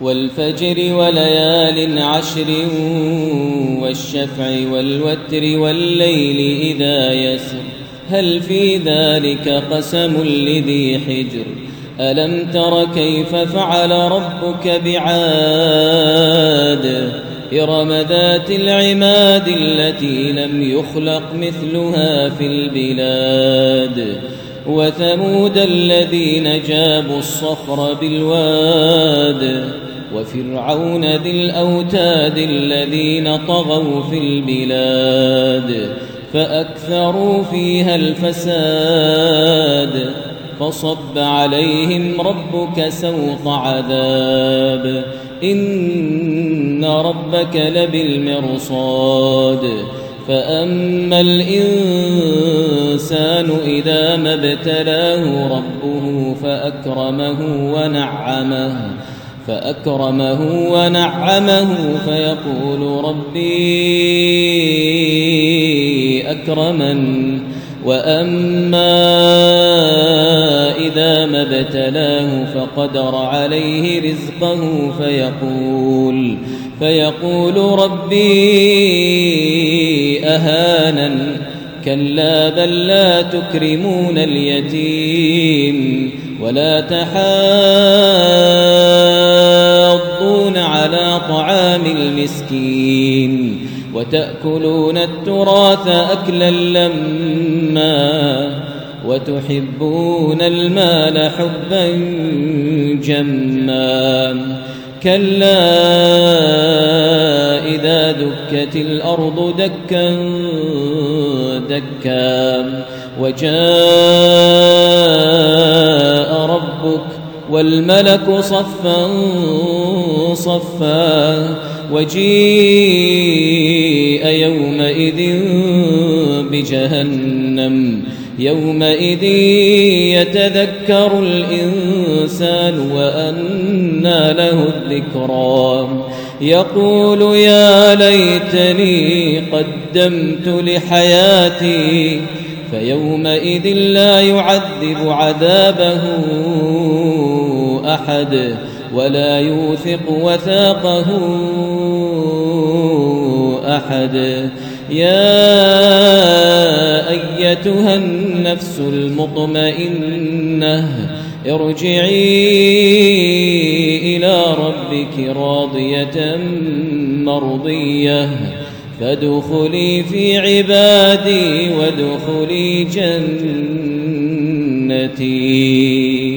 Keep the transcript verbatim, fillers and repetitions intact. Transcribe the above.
والفجر وليال عشر والشفع والوتر والليل إذا يسر هل في ذلك قسم لذي حجر ألم تر كيف فعل ربك بعاد إرم ذات العماد التي لم يخلق مثلها في البلاد وثمود الذين جابوا الصخر بالواد وفرعون ذي الأوتاد الذين طغوا في البلاد فأكثروا فيها الفساد فصب عليهم ربك سوط عذاب إن ربك لبالمرصاد فأما الإنسان إذا ما ابتلاه ربه فأكرمه ونعمه فأكرمه ونعمه فيقول ربي أكرمن وأما إذا ما ابتلاه فقدر عليه رزقه فيقول فيقول ربي أهانن كلا بل لا تكرمون اليتيم ولا تحاضون على طعام المسكين وتأكلون التراث أكلا لما وتحبون المال حبا جما كلا إذا دكت الأرض دكا دكا وجاء ربك والملك صفا صفا وجيء يومئذ بجهنم يومئذ يتذكر الإنسان وأنى له الذكرى يقول يا ليتني قدمت لحياتي فيومئذ لا يعذب عذابه أحد ولا يوثق وثاقه أحد يا أيتها النفس المطمئنة ارجعي إلى ربك راضية مرضية فادخلي في عبادي وادخلي جنتي.